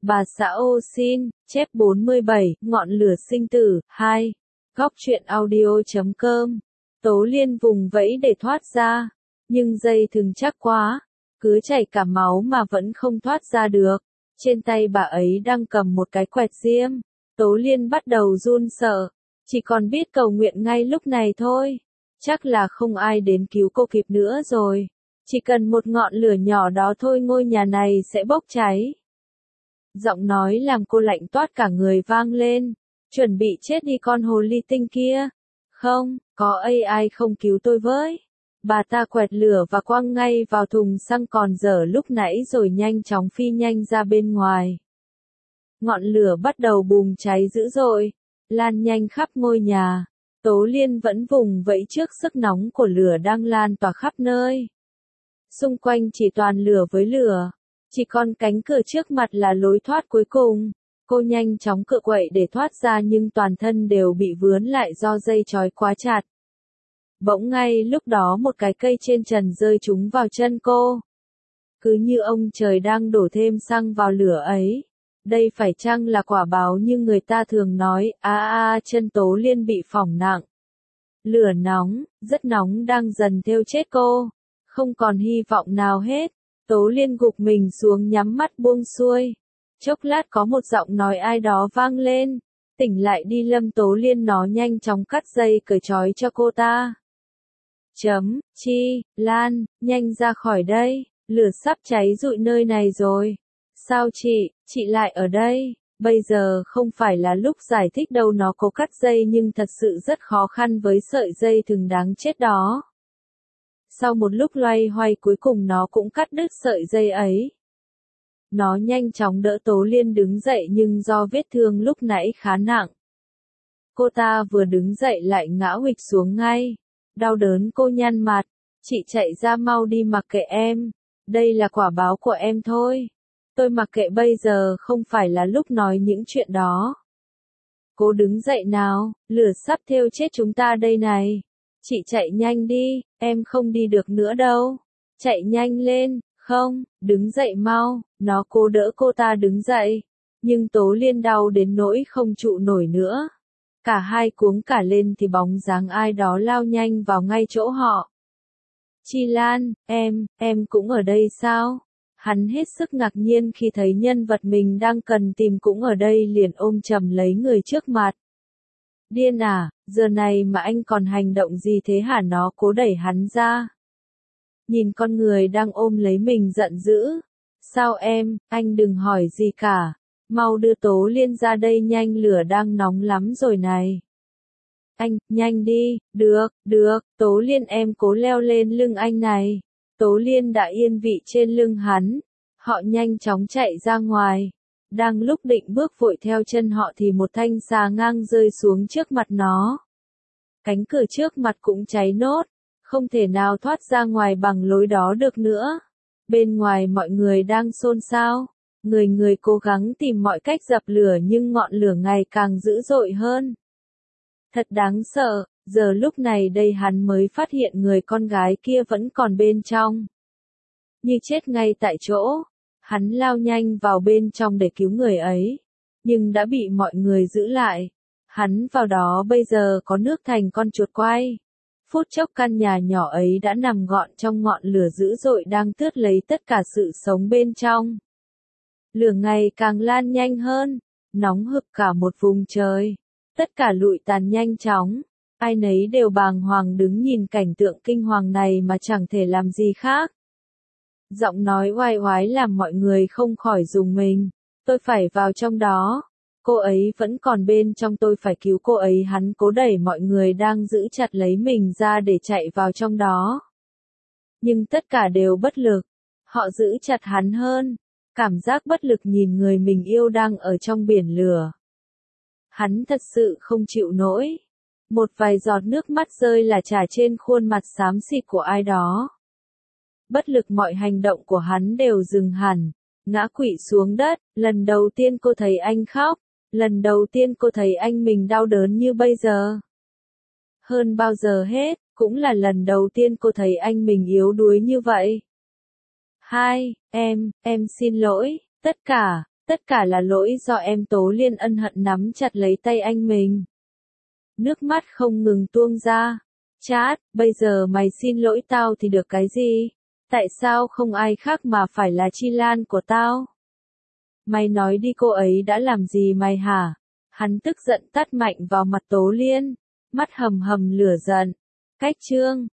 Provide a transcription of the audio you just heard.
Bà xã ô xin, chép 47, ngọn lửa sinh tử, 2. Góc truyện audio.com. Tố Liên vùng vẫy để thoát ra, nhưng dây thừng chắc quá, cứ chảy cả máu mà vẫn không thoát ra được. Trên tay bà ấy đang cầm một cái quẹt diêm. Tố Liên bắt đầu run sợ, chỉ còn biết cầu nguyện ngay lúc này thôi. Chắc là không ai đến cứu cô kịp nữa rồi. Chỉ cần một ngọn lửa nhỏ đó thôi ngôi nhà này sẽ bốc cháy. Giọng nói làm cô lạnh toát cả người vang lên. Chuẩn bị chết đi con hồ ly tinh kia. Không, có ai không cứu tôi với. Bà ta quẹt lửa và quăng ngay vào thùng xăng còn dở lúc nãy rồi nhanh chóng phi nhanh ra bên ngoài. Ngọn lửa bắt đầu bùng cháy dữ dội, lan nhanh khắp ngôi nhà. Tố Liên vẫn vùng vẫy trước sức nóng của lửa đang lan tỏa khắp nơi. Xung quanh chỉ toàn lửa với lửa, chỉ còn cánh cửa trước mặt là lối thoát cuối cùng. Cô nhanh chóng cựa quậy để thoát ra nhưng toàn thân đều bị vướng lại do dây trói quá chặt. Bỗng ngay lúc đó một cái cây trên trần rơi trúng vào chân cô. Cứ như ông trời đang đổ thêm xăng vào lửa ấy. Đây phải chăng là quả báo như người ta thường nói, chân Tố Liên bị phỏng nặng. Lửa nóng, rất nóng đang dần thiêu chết cô. Không còn hy vọng nào hết. Tố Liên gục mình xuống nhắm mắt buông xuôi. Chốc lát có một giọng nói ai đó vang lên. Tỉnh lại đi Lâm. Tố Liên nó nhanh chóng cắt dây cởi trói cho cô ta. Lan, nhanh ra khỏi đây, lửa sắp cháy rụi nơi này rồi. Sao chị lại ở đây? Bây giờ không phải là lúc giải thích đâu. Nó cố cắt dây nhưng thật sự rất khó khăn với sợi dây thừng đáng chết đó. Sau một lúc loay hoay cuối cùng nó cũng cắt đứt sợi dây ấy. Nó nhanh chóng đỡ Tố Liên đứng dậy nhưng do vết thương lúc nãy khá nặng. Cô ta vừa đứng dậy lại ngã huỵch xuống ngay. Đau đớn cô nhăn mặt. Chị chạy ra mau đi, mặc kệ em. Đây là quả báo của em thôi. Tôi mặc kệ, bây giờ không phải là lúc nói những chuyện đó. Cô đứng dậy nào, lửa sắp thiêu chết chúng ta đây này. Chị chạy nhanh đi, em không đi được nữa đâu. Chạy nhanh lên, không, đứng dậy mau. Nó cố đỡ cô ta đứng dậy. Nhưng Tố Liên đau đến nỗi không trụ nổi nữa. Cả hai cuống cả lên thì bóng dáng ai đó lao nhanh vào ngay chỗ họ. Chi Lan, em cũng ở đây sao? Hắn hết sức ngạc nhiên khi thấy nhân vật mình đang cần tìm cũng ở đây, liền ôm chầm lấy người trước mặt. Điên à, giờ này mà anh còn hành động gì thế hả? Nó cố đẩy hắn ra. Nhìn con người đang ôm lấy mình giận dữ. Sao anh đừng hỏi gì cả. Mau đưa Tố Liên ra đây nhanh, lửa đang nóng lắm rồi này. Anh, nhanh đi, được, Tố Liên em cố leo lên lưng anh này. Tố Liên đã yên vị trên lưng hắn. Họ nhanh chóng chạy ra ngoài. Đang lúc định bước vội theo chân họ thì một thanh xà ngang rơi xuống trước mặt nó. Cánh cửa trước mặt cũng cháy nốt. Không thể nào thoát ra ngoài bằng lối đó được nữa. Bên ngoài mọi người đang xôn xao. Người cố gắng tìm mọi cách dập lửa nhưng ngọn lửa ngày càng dữ dội hơn. Thật đáng sợ, giờ lúc này đây hắn mới phát hiện người con gái kia vẫn còn bên trong. Như chết ngay tại chỗ, hắn lao nhanh vào bên trong để cứu người ấy, nhưng đã bị mọi người giữ lại. Hắn vào đó bây giờ có nước thành con chuột quay. Phút chốc căn nhà nhỏ ấy đã nằm gọn trong ngọn lửa dữ dội đang tước lấy tất cả sự sống bên trong. Lửa ngày càng lan nhanh hơn, nóng hực cả một vùng trời. Tất cả lụi tàn nhanh chóng, ai nấy đều bàng hoàng đứng nhìn cảnh tượng kinh hoàng này mà chẳng thể làm gì khác. Giọng nói oai oái làm mọi người không khỏi rùng mình. Tôi phải vào trong đó. Cô ấy vẫn còn bên trong, tôi phải cứu cô ấy. Hắn cố đẩy mọi người đang giữ chặt lấy mình ra để chạy vào trong đó. Nhưng tất cả đều bất lực. Họ giữ chặt hắn hơn. Cảm giác bất lực nhìn người mình yêu đang ở trong biển lửa. Hắn thật sự không chịu nổi. Một vài giọt nước mắt rơi là chả trên khuôn mặt xám xịt của ai đó. Bất lực mọi hành động của hắn đều dừng hẳn. Ngã quỵ xuống đất. Lần đầu tiên cô thấy anh khóc. Lần đầu tiên cô thấy anh mình đau đớn như bây giờ. Hơn bao giờ hết, cũng là lần đầu tiên cô thấy anh mình yếu đuối như vậy. Em xin lỗi, tất Tất cả là lỗi do em. Tố Liên ân hận nắm chặt lấy tay anh mình. Nước mắt không ngừng tuôn ra. Chát, bây giờ mày xin lỗi tao thì được cái gì? Tại sao không ai khác mà phải là Chi Lan của tao? Mày nói đi, cô ấy đã làm gì mày hả? Hắn tức giận tát mạnh vào mặt Tố Liên. Mắt hầm hầm lửa giận. Cách chương